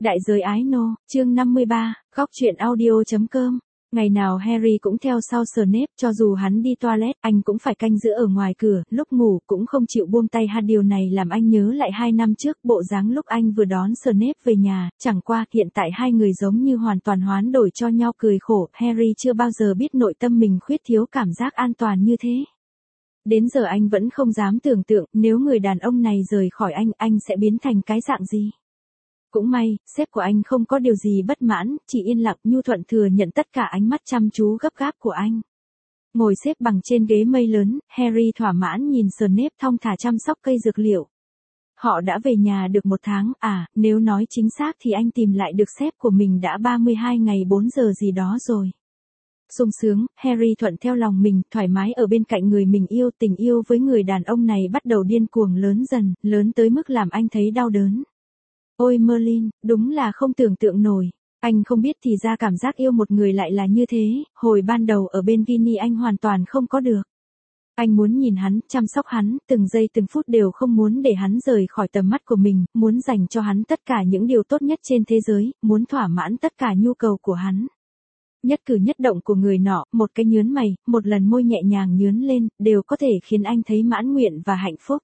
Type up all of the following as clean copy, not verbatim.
Đại giới ái nô, chương 53, góc truyện audio.com. Ngày nào Harry cũng theo sau Snape, cho dù hắn đi toilet, anh cũng phải canh giữ ở ngoài cửa, lúc ngủ cũng không chịu buông tay. Điều này làm anh nhớ lại 2 năm trước, bộ dáng lúc anh vừa đón Snape về nhà, chẳng qua, hiện tại hai người giống như hoàn toàn hoán đổi cho nhau. Cười khổ, Harry chưa bao giờ biết nội tâm mình khuyết thiếu cảm giác an toàn như thế. Đến giờ anh vẫn không dám tưởng tượng, nếu người đàn ông này rời khỏi anh sẽ biến thành cái dạng gì. Cũng may, sếp của anh không có điều gì bất mãn, chỉ yên lặng nhu thuận thừa nhận tất cả ánh mắt chăm chú gấp gáp của anh. Ngồi xếp bằng trên ghế mây lớn, Harry thỏa mãn nhìn Snape thong thả chăm sóc cây dược liệu. Họ đã về nhà được 1 tháng, nếu nói chính xác thì anh tìm lại được sếp của mình đã 32 ngày 4 giờ gì đó rồi. Sung sướng, Harry thuận theo lòng mình, thoải mái ở bên cạnh người mình yêu. Tình yêu với người đàn ông này bắt đầu điên cuồng lớn dần, lớn tới mức làm anh thấy đau đớn. Ôi Merlin, đúng là không tưởng tượng nổi. Anh không biết thì ra cảm giác yêu một người lại là như thế. Hồi ban đầu ở bên Ginny anh hoàn toàn không có được. Anh muốn nhìn hắn, chăm sóc hắn, từng giây từng phút đều không muốn để hắn rời khỏi tầm mắt của mình, muốn dành cho hắn tất cả những điều tốt nhất trên thế giới, muốn thỏa mãn tất cả nhu cầu của hắn. Nhất cử nhất động của người nọ, một cái nhớn mày, một lần môi nhẹ nhàng nhướn lên, đều có thể khiến anh thấy mãn nguyện và hạnh phúc.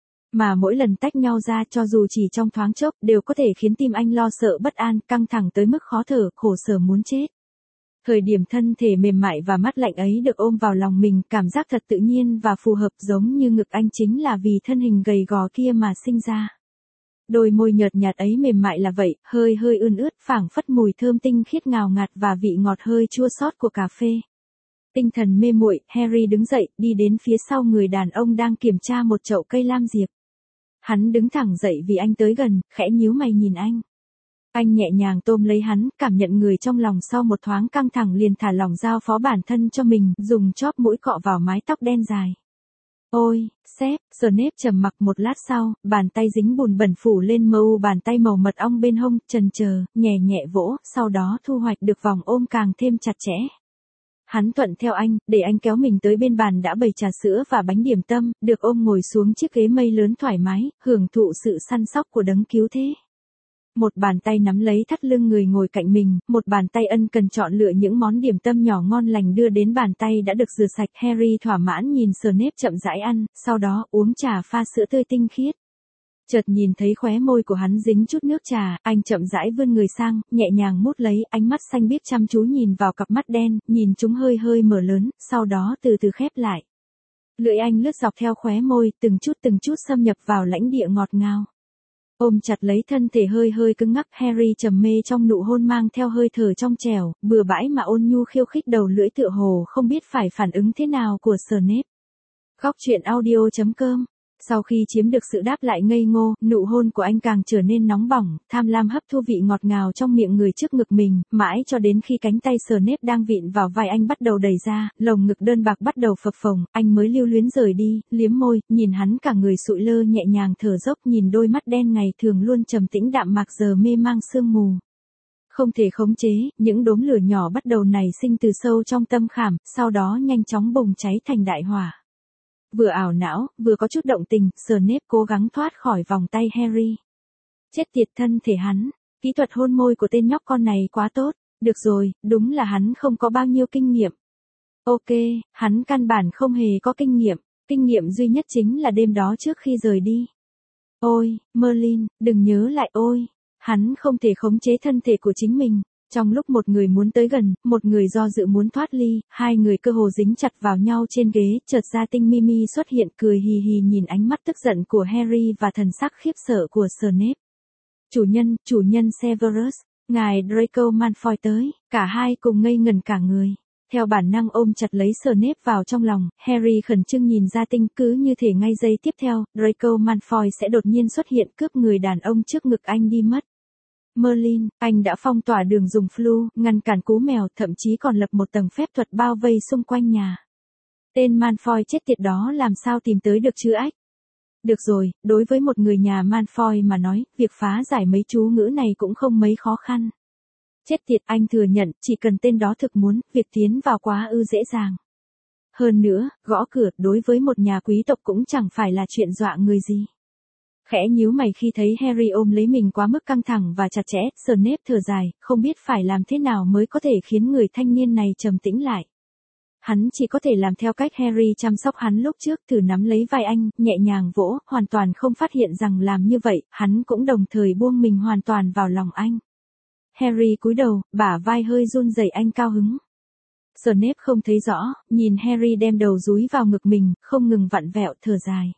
Mà mỗi lần tách nhau ra, cho dù chỉ trong thoáng chốc, đều có thể khiến tim anh lo sợ bất an, căng thẳng tới mức khó thở, khổ sở muốn chết. Thời điểm thân thể mềm mại và mát lạnh ấy được ôm vào lòng mình, cảm giác thật tự nhiên và phù hợp, giống như ngực anh chính là vì thân hình gầy gò kia mà sinh ra. Đôi môi nhợt nhạt ấy mềm mại là vậy, hơi ươn ướt, phảng phất mùi thơm tinh khiết ngào ngạt và vị ngọt hơi chua xót của cà phê. Tinh thần mê muội, Harry đứng dậy, đi đến phía sau người đàn ông đang kiểm tra một chậu cây lam diệp. Hắn đứng thẳng dậy vì anh tới gần, khẽ nhíu mày nhìn anh. Anh nhẹ nhàng tôm lấy hắn, cảm nhận người trong lòng, sau một thoáng căng thẳng liền thả lỏng, giao phó bản thân cho mình, dùng chóp mũi cọ vào mái tóc đen dài. Ôi, sếp, Snape trầm mặc một lát sau, bàn tay dính bùn bẩn phủ lên bàn tay màu mật ong bên hông, chần chờ, nhẹ nhẹ vỗ, sau đó thu hoạch được vòng ôm càng thêm chặt chẽ. Hắn thuận theo anh, để anh kéo mình tới bên bàn đã bày trà sữa và bánh điểm tâm, được ôm ngồi xuống chiếc ghế mây lớn thoải mái, hưởng thụ sự săn sóc của đấng cứu thế. Một bàn tay nắm lấy thắt lưng người ngồi cạnh mình, một bàn tay ân cần chọn lựa những món điểm tâm nhỏ ngon lành đưa đến bàn tay đã được rửa sạch. Harry thỏa mãn nhìn Snape chậm rãi ăn, sau đó uống trà pha sữa tươi tinh khiết. Chợt nhìn thấy khóe môi của hắn dính chút nước trà, anh chậm rãi vươn người sang, nhẹ nhàng mút lấy, ánh mắt xanh biếc chăm chú nhìn vào cặp mắt đen, nhìn chúng hơi mở lớn, sau đó từ từ khép lại. Lưỡi anh lướt dọc theo khóe môi, từng chút xâm nhập vào lãnh địa ngọt ngào. Ôm chặt lấy thân thể hơi cứng ngắc, Harry trầm mê trong nụ hôn mang theo hơi thở trong trẻo, bừa bãi mà ôn nhu khiêu khích, đầu lưỡi tựa hồ không biết phải phản ứng thế nào của Snape. Góc truyện audio.com. Sau khi chiếm được sự đáp lại ngây ngô, nụ hôn của anh càng trở nên nóng bỏng, tham lam hấp thu vị ngọt ngào trong miệng người trước ngực mình, mãi cho đến khi cánh tay Snape đang vịn vào vai anh bắt đầu đẩy ra, lồng ngực đơn bạc bắt đầu phập phồng, anh mới lưu luyến rời đi, liếm môi, nhìn hắn cả người sụi lơ nhẹ nhàng thở dốc, nhìn đôi mắt đen ngày thường luôn trầm tĩnh đạm mạc giờ mê mang sương mù. Không thể khống chế, những đốm lửa nhỏ bắt đầu nảy sinh từ sâu trong tâm khảm, sau đó nhanh chóng bùng cháy thành đại hỏa. Vừa ảo não, vừa có chút động tình, Snape cố gắng thoát khỏi vòng tay Harry. Chết tiệt, thân thể hắn, kỹ thuật hôn môi của tên nhóc con này quá tốt. Được rồi, đúng là hắn không có bao nhiêu kinh nghiệm. Ok, hắn căn bản không hề có kinh nghiệm duy nhất chính là đêm đó trước khi rời đi. Ôi, Merlin, đừng nhớ lại ôi. Hắn không thể khống chế thân thể của chính mình. Trong lúc một người muốn tới gần, một người do dự muốn thoát ly, hai người cơ hồ dính chặt vào nhau trên ghế, chợt gia tinh Mimi xuất hiện cười hì hì nhìn ánh mắt tức giận của Harry và thần sắc khiếp sợ của Snape. Chủ nhân Severus, ngài Draco Malfoy tới, cả hai cùng ngây ngẩn cả người. Theo bản năng ôm chặt lấy Snape vào trong lòng, Harry khẩn trương nhìn gia tinh, cứ như thể ngay giây tiếp theo, Draco Malfoy sẽ đột nhiên xuất hiện cướp người đàn ông trước ngực anh đi mất. Merlin, anh đã phong tỏa đường dùng flu, ngăn cản cú mèo, thậm chí còn lập một tầng phép thuật bao vây xung quanh nhà. Tên Malfoy chết tiệt đó làm sao tìm tới được chứ ách? Được rồi, đối với một người nhà Malfoy mà nói, việc phá giải mấy chú ngữ này cũng không mấy khó khăn. Chết tiệt, anh thừa nhận, chỉ cần tên đó thực muốn, việc tiến vào quá dễ dàng. Hơn nữa, gõ cửa đối với một nhà quý tộc cũng chẳng phải là chuyện dọa người gì. Khẽ nhíu mày khi thấy Harry ôm lấy mình quá mức căng thẳng và chặt chẽ, Snape thở dài, không biết phải làm thế nào mới có thể khiến người thanh niên này trầm tĩnh lại. Hắn chỉ có thể làm theo cách Harry chăm sóc hắn lúc trước, thử nắm lấy vai anh, nhẹ nhàng vỗ, hoàn toàn không phát hiện rằng làm như vậy, hắn cũng đồng thời buông mình hoàn toàn vào lòng anh. Harry cúi đầu, bả vai hơi run rẩy, anh cao hứng. Snape không thấy rõ, nhìn Harry đem đầu dúi vào ngực mình, không ngừng vặn vẹo, thở dài.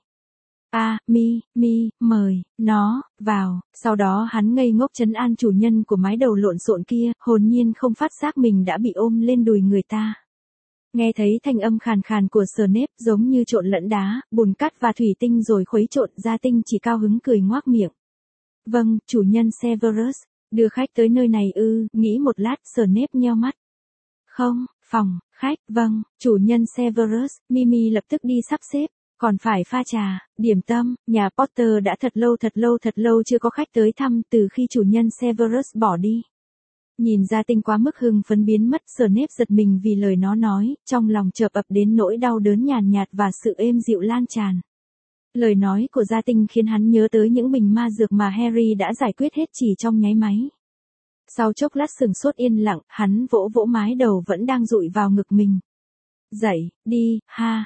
Mời nó vào. Sau đó hắn ngây ngốc trấn an chủ nhân của mái đầu lộn xộn kia, hồn nhiên không phát giác mình đã bị ôm lên đùi người ta. Nghe thấy thanh âm khàn khàn của Snape giống như trộn lẫn đá, bùn cát và thủy tinh rồi khuấy trộn, Gia Tinh chỉ cao hứng cười ngoác miệng. Vâng, chủ nhân Severus, đưa khách tới nơi này ư? Nghĩ một lát, Snape nheo mắt. Không, phòng khách, vâng, chủ nhân Severus. Mimi lập tức đi sắp xếp. Còn phải pha trà, điểm tâm, nhà Potter đã thật lâu chưa có khách tới thăm từ khi chủ nhân Severus bỏ đi. Nhìn Gia Tinh quá mức hưng phấn biến mất, Snape giật mình vì lời nó nói, trong lòng chợt ập đến nỗi đau đớn nhàn nhạt và sự êm dịu lan tràn. Lời nói của Gia Tinh khiến hắn nhớ tới những bình ma dược mà Harry đã giải quyết hết chỉ trong nháy máy. Sau chốc lát sừng sốt yên lặng, hắn vỗ vỗ mái đầu vẫn đang dụi vào ngực mình. Dậy, đi,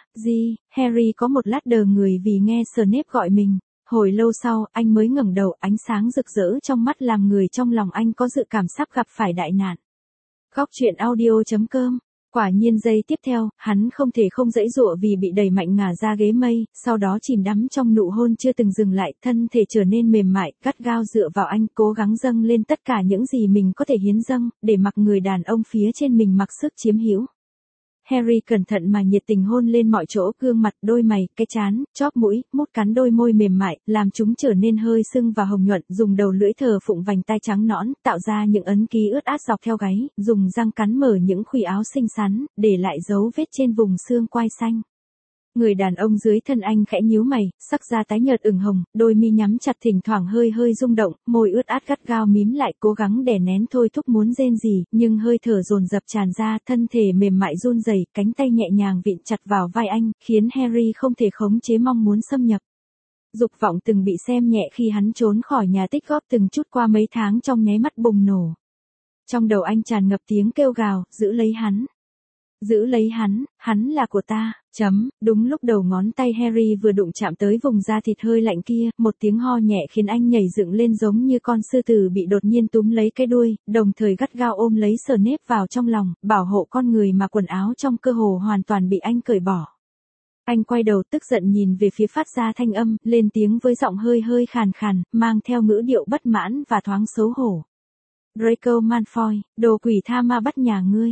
Harry có một lát đờ người vì nghe Snape gọi mình. Hồi lâu sau, anh mới ngẩng đầu, ánh sáng rực rỡ trong mắt làm người trong lòng anh có dự cảm sắp gặp phải đại nạn. Góc truyện audio.com. Quả nhiên giây tiếp theo, hắn không thể không giãy giụa vì bị đẩy mạnh ngả ra ghế mây, sau đó chìm đắm trong nụ hôn chưa từng dừng lại, thân thể trở nên mềm mại, gắt gao dựa vào anh, cố gắng dâng lên tất cả những gì mình có thể hiến dâng, để mặc người đàn ông phía trên mình mặc sức chiếm hữu. Harry cẩn thận mà nhiệt tình hôn lên mọi chỗ, gương mặt, đôi mày, cái trán, chóp mũi, mút cắn đôi môi mềm mại, làm chúng trở nên hơi sưng và hồng nhuận, dùng đầu lưỡi thờ phụng vành tai trắng nõn, tạo ra những ấn ký ướt át dọc theo gáy, dùng răng cắn mở những khuỷu áo xinh xắn, để lại dấu vết trên vùng xương quai xanh. Người đàn ông dưới thân anh khẽ nhíu mày, sắc da tái nhợt ửng hồng, đôi mi nhắm chặt thỉnh thoảng hơi rung động, môi ướt át gắt gao mím lại, cố gắng đè nén thôi thúc muốn rên rỉ, nhưng hơi thở dồn dập tràn ra, thân thể mềm mại run rẩy, cánh tay nhẹ nhàng vịn chặt vào vai anh, khiến Harry không thể khống chế mong muốn xâm nhập. Dục vọng từng bị xem nhẹ khi hắn trốn khỏi nhà tích góp từng chút qua mấy tháng trong nháy mắt bùng nổ. Trong đầu anh tràn ngập tiếng kêu gào, giữ lấy hắn. Giữ lấy hắn là của ta, Đúng lúc đầu ngón tay Harry vừa đụng chạm tới vùng da thịt hơi lạnh kia, một tiếng ho nhẹ khiến anh nhảy dựng lên giống như con sư tử bị đột nhiên túm lấy cái đuôi, đồng thời gắt gao ôm lấy Snape vào trong lòng, bảo hộ con người mà quần áo trong cơ hồ hoàn toàn bị anh cởi bỏ. Anh quay đầu tức giận nhìn về phía phát ra thanh âm, lên tiếng với giọng hơi khàn khàn, mang theo ngữ điệu bất mãn và thoáng xấu hổ. Draco Malfoy, đồ quỷ tha ma bắt nhà ngươi.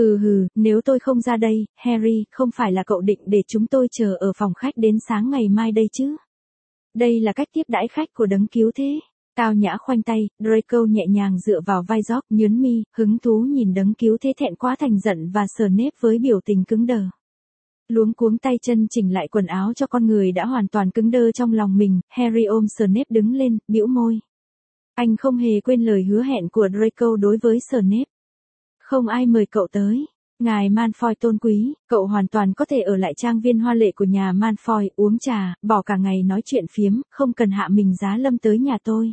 Nếu tôi không ra đây, Harry, không phải là cậu định để chúng tôi chờ ở phòng khách đến sáng ngày mai đây chứ? Đây là cách tiếp đãi khách của đấng cứu thế. Tao nhã khoanh tay, Draco nhẹ nhàng dựa vào vai George, nhớn mi, hứng thú nhìn đấng cứu thế thẹn quá thành giận và Snape với biểu tình cứng đờ. Luống cuống tay chân chỉnh lại quần áo cho con người đã hoàn toàn cứng đơ trong lòng mình, Harry ôm Snape đứng lên, bĩu môi. Anh không hề quên lời hứa hẹn của Draco đối với Snape. Không ai mời cậu tới. Ngài Malfoy tôn quý, cậu hoàn toàn có thể ở lại trang viên hoa lệ của nhà Malfoy, uống trà, bỏ cả ngày nói chuyện phiếm, không cần hạ mình giá lâm tới nhà tôi.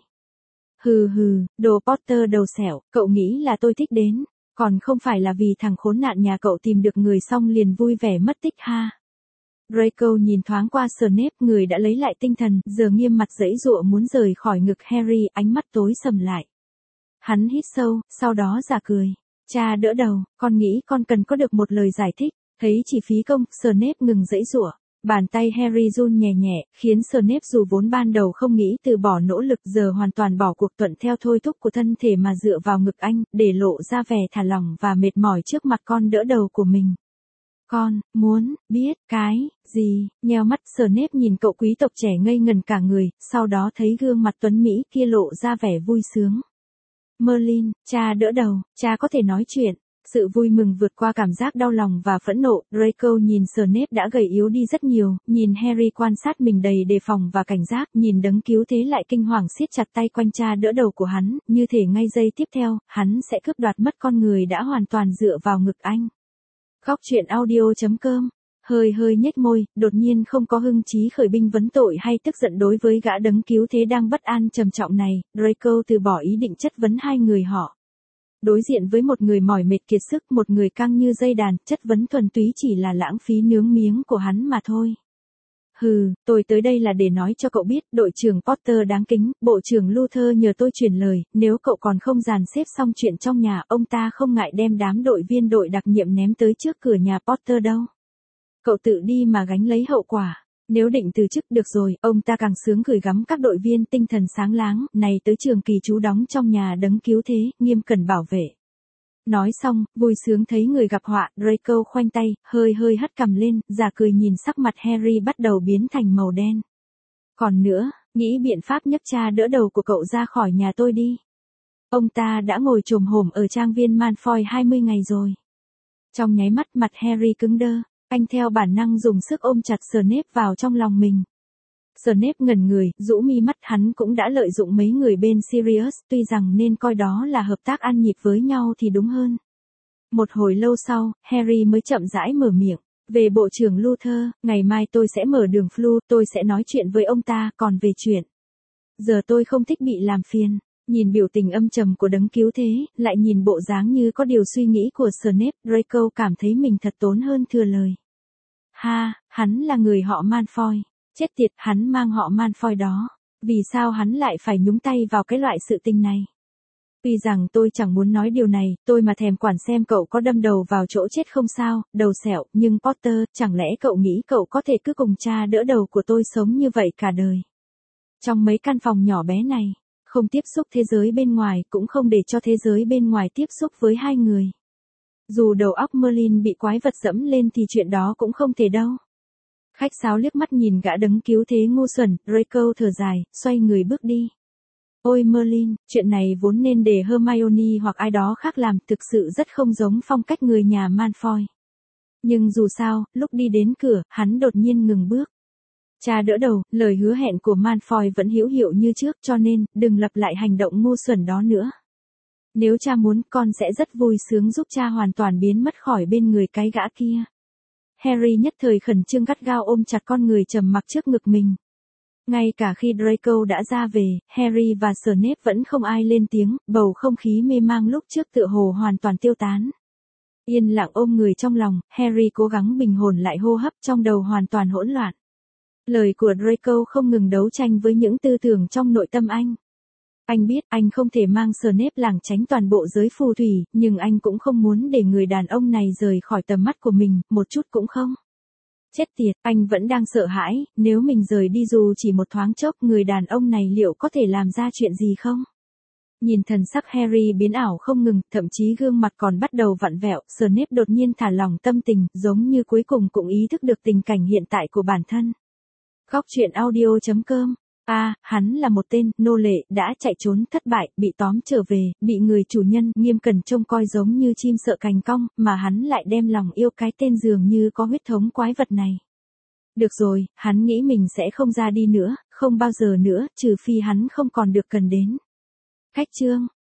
Đồ Potter đầu xẻo, cậu nghĩ là tôi thích đến, còn không phải là vì thằng khốn nạn nhà cậu tìm được người xong liền vui vẻ mất tích ha. Draco nhìn thoáng qua Snape, người đã lấy lại tinh thần, giờ nghiêm mặt giãy giụa muốn rời khỏi ngực Harry, ánh mắt tối sầm lại. Hắn hít sâu, sau đó giả cười. Cha đỡ đầu, con nghĩ con cần có được một lời giải thích, thấy chỉ phí công, Snape ngừng giãy giụa. Bàn tay Harry run nhẹ nhẹ, khiến Snape dù vốn ban đầu không nghĩ từ bỏ nỗ lực giờ hoàn toàn bỏ cuộc thuận theo thôi thúc của thân thể mà dựa vào ngực anh, để lộ ra vẻ thả lỏng và mệt mỏi trước mặt con đỡ đầu của mình. Con, muốn, biết, cái, gì, nheo mắt Snape nhìn cậu quý tộc trẻ ngây ngần cả người, sau đó thấy gương mặt tuấn Mỹ kia lộ ra vẻ vui sướng. Merlin, cha đỡ đầu, cha có thể nói chuyện. Sự vui mừng vượt qua cảm giác đau lòng và phẫn nộ, Draco nhìn Snape đã gầy yếu đi rất nhiều, nhìn Harry quan sát mình đầy đề phòng và cảnh giác, nhìn đấng cứu thế lại kinh hoàng siết chặt tay quanh cha đỡ đầu của hắn, như thể ngay giây tiếp theo, hắn sẽ cướp đoạt mất con người đã hoàn toàn dựa vào ngực anh. Góc truyện audio.com hơi hơi nhếch môi, đột nhiên không có hưng chí khởi binh vấn tội hay tức giận đối với gã đấng cứu thế đang bất an trầm trọng này, Draco từ bỏ ý định chất vấn hai người họ. Đối diện với một người mỏi mệt kiệt sức, một người căng như dây đàn, chất vấn thuần túy chỉ là lãng phí nướng miếng của hắn mà thôi. Hừ, tôi tới đây là để nói cho cậu biết, đội trưởng Potter đáng kính, bộ trưởng Luther nhờ tôi truyền lời, nếu cậu còn không dàn xếp xong chuyện trong nhà, ông ta không ngại đem đám đội viên đội đặc nhiệm ném tới trước cửa nhà Potter đâu. Cậu tự đi mà gánh lấy hậu quả. Nếu định từ chức được rồi, ông ta càng sướng gửi gắm các đội viên tinh thần sáng láng, này tới trường kỳ trú đóng trong nhà đấng cứu thế, nghiêm cẩn bảo vệ. Nói xong, vui sướng thấy người gặp họa, Draco khoanh tay, hơi hơi hất cằm lên, giả cười nhìn sắc mặt Harry bắt đầu biến thành màu đen. Còn nữa, nghĩ biện pháp nhấc cha đỡ đầu của cậu ra khỏi nhà tôi đi. Ông ta đã ngồi chồm hổm ở trang viên Malfoy 20 ngày rồi. Trong nháy mắt mặt Harry cứng đơ, anh theo bản năng dùng sức ôm chặt Snape vào trong lòng mình. Snape ngẩn người, rũ mi mắt, hắn cũng đã lợi dụng mấy người bên Sirius, tuy rằng nên coi đó là hợp tác ăn nhịp với nhau thì đúng hơn. Một hồi lâu sau, Harry mới chậm rãi mở miệng. Về bộ trưởng Luther, ngày mai tôi sẽ mở đường Flu, tôi sẽ nói chuyện với ông ta, còn về chuyện. Giờ tôi không thích bị làm phiền. Nhìn biểu tình âm trầm của đấng cứu thế, lại nhìn bộ dáng như có điều suy nghĩ của Snape, Draco cảm thấy mình thật tốn hơn thừa lời. Ha, hắn là người họ Malfoy. Chết tiệt, hắn mang họ Malfoy đó. Vì sao hắn lại phải nhúng tay vào cái loại sự tình này? Tuy rằng tôi chẳng muốn nói điều này, tôi mà thèm quản xem cậu có đâm đầu vào chỗ chết không sao, đầu sẹo, nhưng Potter, chẳng lẽ cậu nghĩ cậu có thể cứ cùng cha đỡ đầu của tôi sống như vậy cả đời? Trong mấy căn phòng nhỏ bé này, không tiếp xúc thế giới bên ngoài, cũng không để cho thế giới bên ngoài tiếp xúc với hai người. Dù đầu óc Merlin bị quái vật dẫm lên thì chuyện đó cũng không thể đâu. Khách sáo liếc mắt nhìn gã đấng cứu thế ngu xuẩn, Draco thở dài, xoay người bước đi. Ôi Merlin, chuyện này vốn nên để Hermione hoặc ai đó khác làm, thực sự rất không giống phong cách người nhà Malfoy. Nhưng dù sao, lúc đi đến cửa, hắn đột nhiên ngừng bước. Cha đỡ đầu, lời hứa hẹn của Malfoy vẫn hữu hiệu như trước, cho nên, đừng lặp lại hành động ngu xuẩn đó nữa. Nếu cha muốn, con sẽ rất vui sướng giúp cha hoàn toàn biến mất khỏi bên người cái gã kia. Harry nhất thời khẩn trương gắt gao ôm chặt con người trầm mặc trước ngực mình. Ngay cả khi Draco đã ra về, Harry và Snape vẫn không ai lên tiếng, bầu không khí mê mang lúc trước tựa hồ hoàn toàn tiêu tán. Yên lặng ôm người trong lòng, Harry cố gắng bình hồn lại hô hấp, trong đầu hoàn toàn hỗn loạn. Lời của Draco không ngừng đấu tranh với những tư tưởng trong nội tâm anh. Anh biết anh không thể mang Snape lảng tránh toàn bộ giới phù thủy, nhưng anh cũng không muốn để người đàn ông này rời khỏi tầm mắt của mình, một chút cũng không. Chết tiệt, anh vẫn đang sợ hãi, nếu mình rời đi dù chỉ một thoáng chốc, người đàn ông này liệu có thể làm ra chuyện gì không? Nhìn thần sắc Harry biến ảo không ngừng, thậm chí gương mặt còn bắt đầu vặn vẹo, Snape đột nhiên thả lỏng tâm tình, giống như cuối cùng cũng ý thức được tình cảnh hiện tại của bản thân. Góc truyện audio.com. Hắn là một tên nô lệ đã chạy trốn thất bại, bị tóm trở về, bị người chủ nhân nghiêm cẩn trông coi giống như chim sợ cành cong, mà hắn lại đem lòng yêu cái tên dường như có huyết thống quái vật này. Được rồi, hắn nghĩ mình sẽ không ra đi nữa, không bao giờ nữa, trừ phi hắn không còn được cần đến. Khách chương